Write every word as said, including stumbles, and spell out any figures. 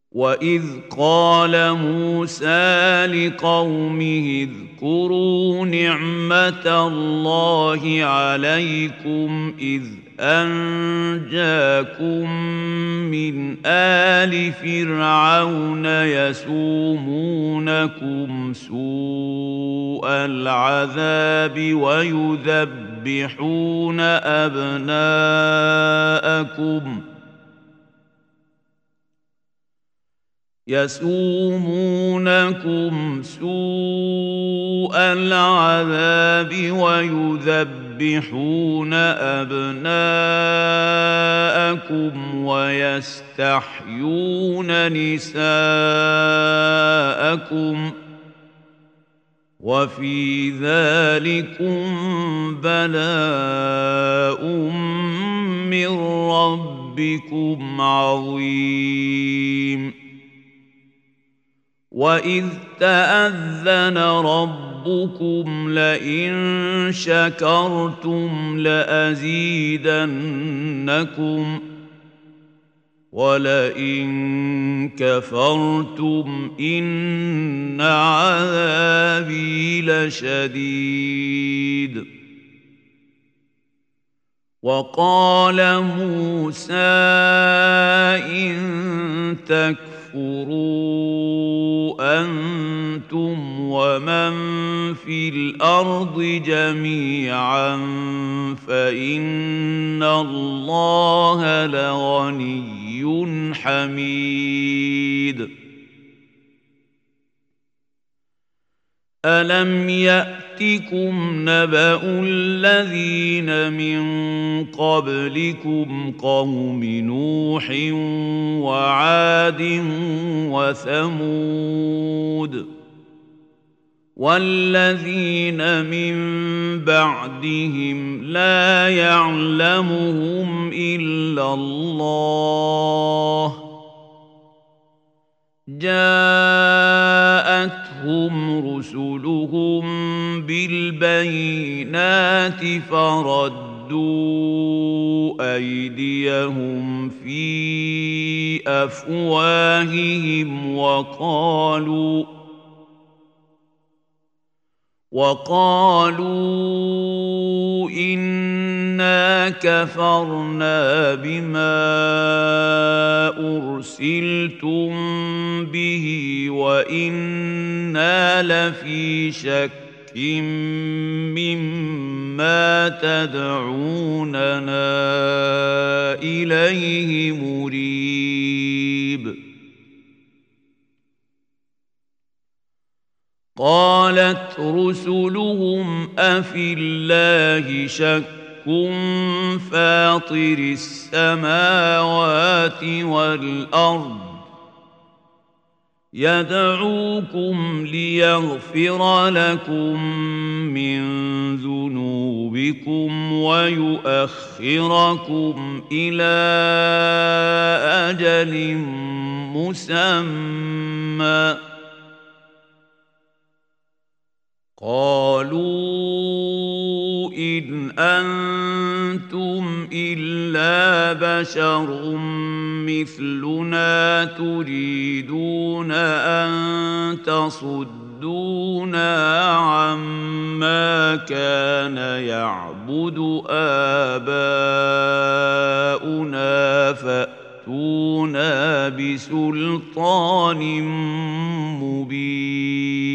وإذ قال موسى لقومه اذكروا نعمة الله عليكم إذ أنجاكم من آل فرعون يسومونكم سوء العذاب ويذبحون أبناءكم يسومونكم سوء العذاب ويذبحون أبناءكم ويستحيون نساءكم وفي ذلكم بلاء من ربكم عظيم وإذ تأذن ربكم لئن شكرتم لأزيدنكم ولئن كفرتم إن عذابي لشديد وقال موسى إن تكفروا أنتم ومن في الأرض جميعا فإن الله لغني حميد ألم يأتكم نبأ الذين من قبلكم قوم نوح وعاد وثمود والذين من بعدهم لا يعلمهم إلا الله جاءتهم رسلهم بالبينات فردوا أيديهم في أفواههم وقالوا وقالوا إنا كفرنا بما أرسلتم به وإنا لفي شك مما تدعوننا إليه مريب قالت رسلهم أفي الله شك فاطر السماوات والأرض يدعوكم ليغفر لكم من ذنوبكم ويؤخركم إلى أجل مسمى قالوا إن أنتم إلا بشر مثلنا تريدون أن تصدونا عما كان يعبد آباؤنا فأتونا بسلطان مبين